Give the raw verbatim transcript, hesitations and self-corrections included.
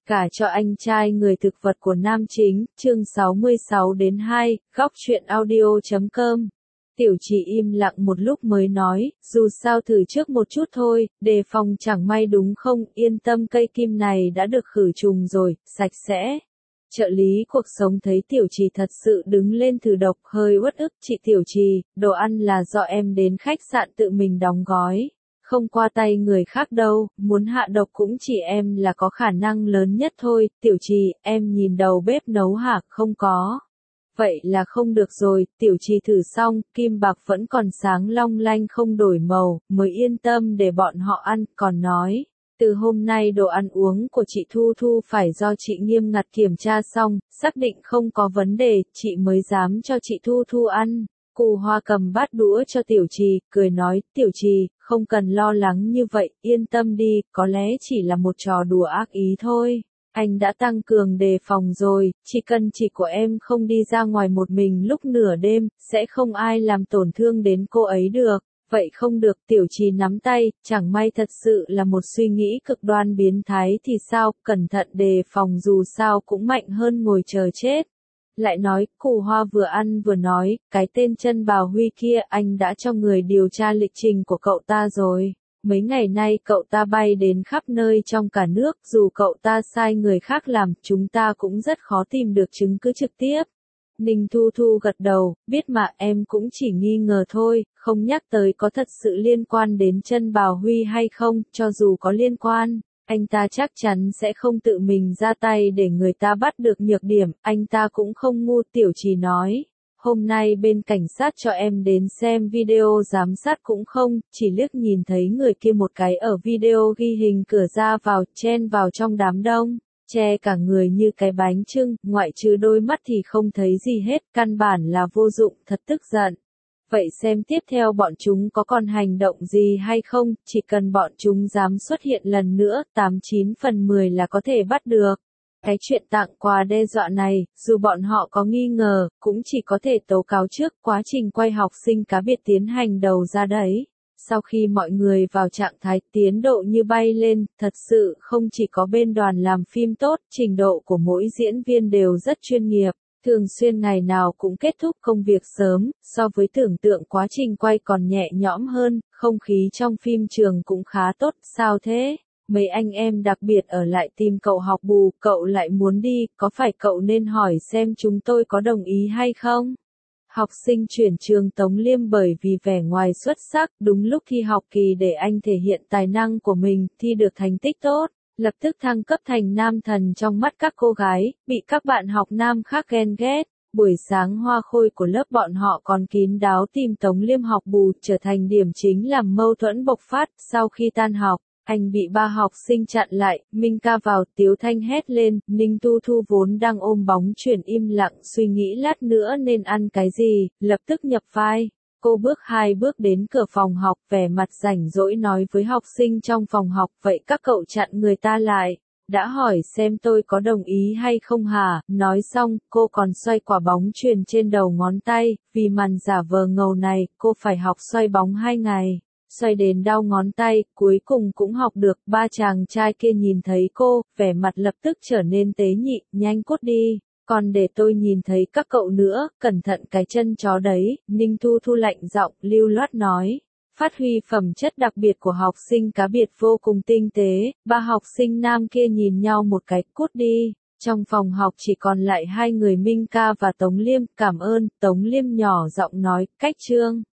Cả cho anh trai người thực vật của nam chính, chương sáu mươi sáu đến hai, góc truyện audio chấm com. Tiểu Trì im lặng một lúc mới nói, dù sao thử trước một chút thôi, đề phòng chẳng may đúng không, yên tâm cây kim này đã được khử trùng rồi, sạch sẽ. Trợ lý cuộc sống thấy Tiểu Trì thật sự đứng lên thử độc hơi uất ức, chị Tiểu Trì, đồ ăn là do em đến khách sạn tự mình đóng gói. Không qua tay người khác đâu, muốn hạ độc cũng chỉ em là có khả năng lớn nhất thôi, Tiểu Trì, em nhìn đầu bếp nấu hả, không có. Vậy là không được rồi, Tiểu Trì thử xong, kim bạc vẫn còn sáng long lanh không đổi màu, mới yên tâm để bọn họ ăn, còn nói. Từ hôm nay đồ ăn uống của chị Thu Thu phải do chị nghiêm ngặt kiểm tra xong, xác định không có vấn đề, chị mới dám cho chị Thu Thu ăn. Cụ Hoa cầm bát đũa cho Tiểu Trì, cười nói, Tiểu Trì, không cần lo lắng như vậy, yên tâm đi, có lẽ chỉ là một trò đùa ác ý thôi. Anh đã tăng cường đề phòng rồi, chỉ cần chị của em không đi ra ngoài một mình lúc nửa đêm, sẽ không ai làm tổn thương đến cô ấy được. Vậy không được, Tiểu Trì nắm tay, chẳng may thật sự là một suy nghĩ cực đoan biến thái thì sao, cẩn thận đề phòng dù sao cũng mạnh hơn ngồi chờ chết. Lại nói, Cụ Hoa vừa ăn vừa nói, cái tên chân bào Huy kia anh đã cho người điều tra lịch trình của cậu ta rồi. Mấy ngày nay cậu ta bay đến khắp nơi trong cả nước, dù cậu ta sai người khác làm, chúng ta cũng rất khó tìm được chứng cứ trực tiếp. Ninh Thu Thu gật đầu, biết mà em cũng chỉ nghi ngờ thôi, không nhắc tới có thật sự liên quan đến chân bào Huy hay không, cho dù có liên quan. Anh ta chắc chắn sẽ không tự mình ra tay để người ta bắt được nhược điểm, anh ta cũng không ngu, Tiểu Trì nói. Hôm nay bên cảnh sát cho em đến xem video giám sát cũng không, chỉ liếc nhìn thấy người kia một cái ở video ghi hình cửa ra vào, chen vào trong đám đông, che cả người như cái bánh chưng, ngoại trừ đôi mắt thì không thấy gì hết, căn bản là vô dụng, thật tức giận. Vậy xem tiếp theo bọn chúng có còn hành động gì hay không, chỉ cần bọn chúng dám xuất hiện lần nữa, tám chín phần mười là có thể bắt được. Cái chuyện tặng quà đe dọa này, dù bọn họ có nghi ngờ, cũng chỉ có thể tố cáo trước, quá trình quay học sinh cá biệt tiến hành đầu ra đấy. Sau khi mọi người vào trạng thái tiến độ như bay lên, thật sự không chỉ có bên đoàn làm phim tốt, trình độ của mỗi diễn viên đều rất chuyên nghiệp. Thường xuyên ngày nào cũng kết thúc công việc sớm, so với tưởng tượng quá trình quay còn nhẹ nhõm hơn, không khí trong phim trường cũng khá tốt, sao thế? Mấy anh em đặc biệt ở lại tìm cậu học bù, cậu lại muốn đi, có phải cậu nên hỏi xem chúng tôi có đồng ý hay không? Học sinh chuyển trường Tống Liêm bởi vì vẻ ngoài xuất sắc, đúng lúc thi học kỳ để anh thể hiện tài năng của mình, thi được thành tích tốt. Lập tức thăng cấp thành nam thần trong mắt các cô gái, bị các bạn học nam khác ghen ghét. Buổi sáng hoa khôi của lớp bọn họ còn kín đáo tìm Tống Liêm học bù, trở thành điểm chính làm mâu thuẫn bộc phát. Sau khi tan học, anh bị ba học sinh chặn lại, Minh Ca vào, Tiếu Thanh hét lên, Ninh Tu Thu vốn đang ôm bóng chuyền im lặng suy nghĩ lát nữa nên ăn cái gì, lập tức nhập vai. Cô bước hai bước đến cửa phòng học, vẻ mặt rảnh rỗi nói với học sinh trong phòng học, vậy các cậu chặn người ta lại, đã hỏi xem tôi có đồng ý hay không hả? Nói xong, cô còn xoay quả bóng chuyền trên đầu ngón tay, vì màn giả vờ ngầu này, cô phải học xoay bóng hai ngày. Xoay đến đau ngón tay, cuối cùng cũng học được, ba chàng trai kia nhìn thấy cô, vẻ mặt lập tức trở nên tế nhị, nhanh cút đi. Còn để tôi nhìn thấy các cậu nữa, cẩn thận cái chân chó đấy, Ninh Thu Thu lạnh giọng, lưu loát nói. Phát huy phẩm chất đặc biệt của học sinh cá biệt vô cùng tinh tế, ba học sinh nam kia nhìn nhau một cái, cút đi. Trong phòng học chỉ còn lại hai người Minh Ca và Tống Liêm, cảm ơn, Tống Liêm nhỏ giọng nói, cách chương.